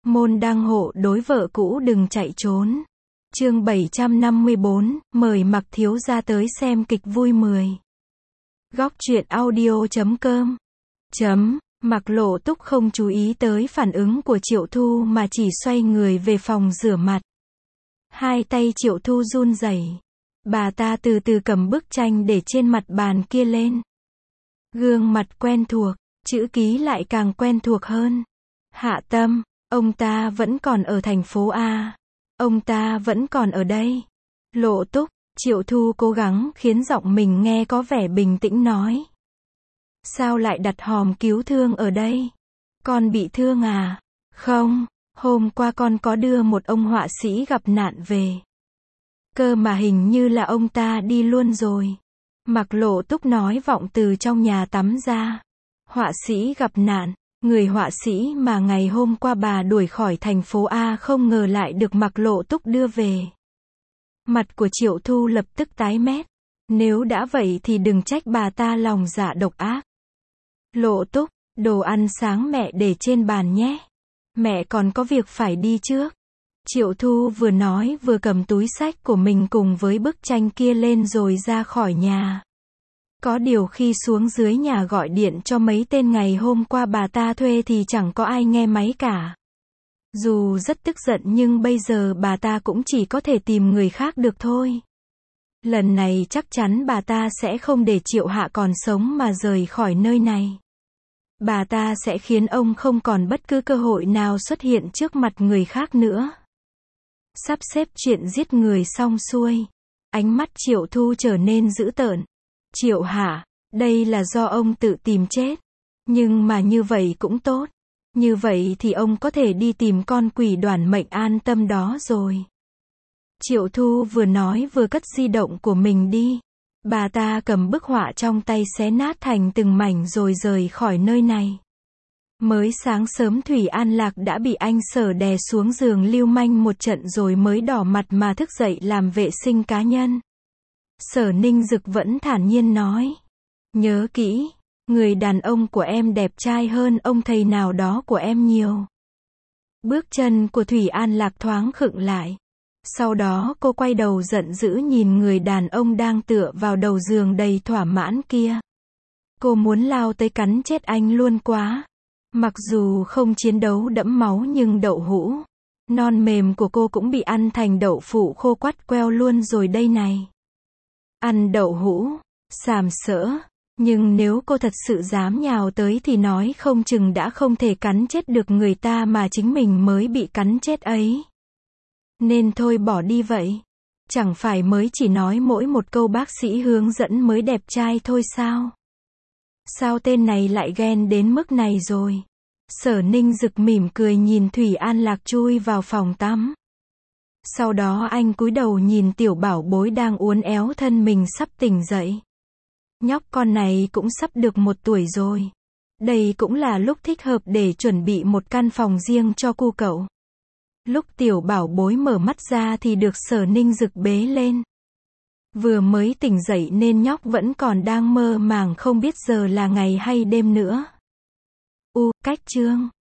Môn đăng hộ đối vợ cũ đừng chạy trốn. Chương 754, mời Mặc thiếu gia tới xem kịch vui 10. Góc truyện audio.com. Mặc Lộ Túc không chú ý tới phản ứng của Triệu Thu mà chỉ xoay người về phòng rửa mặt. Hai tay Triệu Thu run rẩy. Bà ta từ từ cầm bức tranh để trên mặt bàn kia lên. Gương mặt quen thuộc, chữ ký lại càng quen thuộc hơn. Hạ Tâm, ông ta vẫn còn ở thành phố A. Ông ta vẫn còn ở đây. Lộ Túc, Triệu Thu cố gắng khiến giọng mình nghe có vẻ bình tĩnh nói. Sao lại đặt hòm cứu thương ở đây? Con bị thương à? Không, hôm qua con có đưa một ông họa sĩ gặp nạn về. Cơ mà hình như là ông ta đi luôn rồi. Mặc Lộ Túc nói vọng từ trong nhà tắm ra. Họa sĩ gặp nạn, người họa sĩ mà ngày hôm qua bà đuổi khỏi thành phố A không ngờ lại được Mặc Lộ Túc đưa về. Mặt của Triệu Thu lập tức tái mét. Nếu đã vậy thì đừng trách bà ta lòng dạ độc ác. Lộ Túc, đồ ăn sáng mẹ để trên bàn nhé. Mẹ còn có việc phải đi trước. Triệu Thu vừa nói vừa cầm túi xách của mình cùng với bức tranh kia lên rồi ra khỏi nhà. Có điều khi xuống dưới nhà gọi điện cho mấy tên ngày hôm qua bà ta thuê thì chẳng có ai nghe máy cả. Dù rất tức giận nhưng bây giờ bà ta cũng chỉ có thể tìm người khác được thôi. Lần này chắc chắn bà ta sẽ không để Triệu Hạ còn sống mà rời khỏi nơi này. Bà ta sẽ khiến ông không còn bất cứ cơ hội nào xuất hiện trước mặt người khác nữa. Sắp xếp chuyện giết người xong xuôi. Ánh mắt Triệu Thu trở nên dữ tợn. Triệu Hạ, đây là do ông tự tìm chết. Nhưng mà như vậy cũng tốt. Như vậy thì ông có thể đi tìm con quỷ đoản mệnh an tâm đó rồi. Triệu Thu vừa nói vừa cất di động của mình đi. Bà ta cầm bức họa trong tay xé nát thành từng mảnh rồi rời khỏi nơi này. Mới sáng sớm Thủy An Lạc đã bị anh Sở đè xuống giường lưu manh một trận rồi mới đỏ mặt mà thức dậy làm vệ sinh cá nhân. Sở Ninh Dực vẫn thản nhiên nói. Nhớ kỹ, người đàn ông của em đẹp trai hơn ông thầy nào đó của em nhiều. Bước chân của Thủy An Lạc thoáng khựng lại. Sau đó cô quay đầu giận dữ nhìn người đàn ông đang tựa vào đầu giường đầy thỏa mãn kia. Cô muốn lao tới cắn chết anh luôn quá. Mặc dù không chiến đấu đẫm máu nhưng đậu hũ non mềm của cô cũng bị ăn thành đậu phụ khô quắt queo luôn rồi đây này. Ăn đậu hũ, sàm sỡ. Nhưng nếu cô thật sự dám nhào tới thì nói không chừng đã không thể cắn chết được người ta mà chính mình mới bị cắn chết ấy. Nên thôi bỏ đi vậy. Chẳng phải mới chỉ nói mỗi một câu bác sĩ hướng dẫn mới đẹp trai thôi sao? Sao tên này lại ghen đến mức này rồi? Sở Ninh Dực mỉm cười nhìn Thủy An Lạc chui vào phòng tắm. Sau đó anh cúi đầu nhìn tiểu bảo bối đang uốn éo thân mình sắp tỉnh dậy. Nhóc con này cũng sắp được 1 tuổi rồi. Đây cũng là lúc thích hợp để chuẩn bị một căn phòng riêng cho cu cậu. Lúc tiểu bảo bối mở mắt ra thì được Sở Ninh Dực bế lên. Vừa mới tỉnh dậy nên nhóc vẫn còn đang mơ màng không biết giờ là ngày hay đêm nữa. Cách chương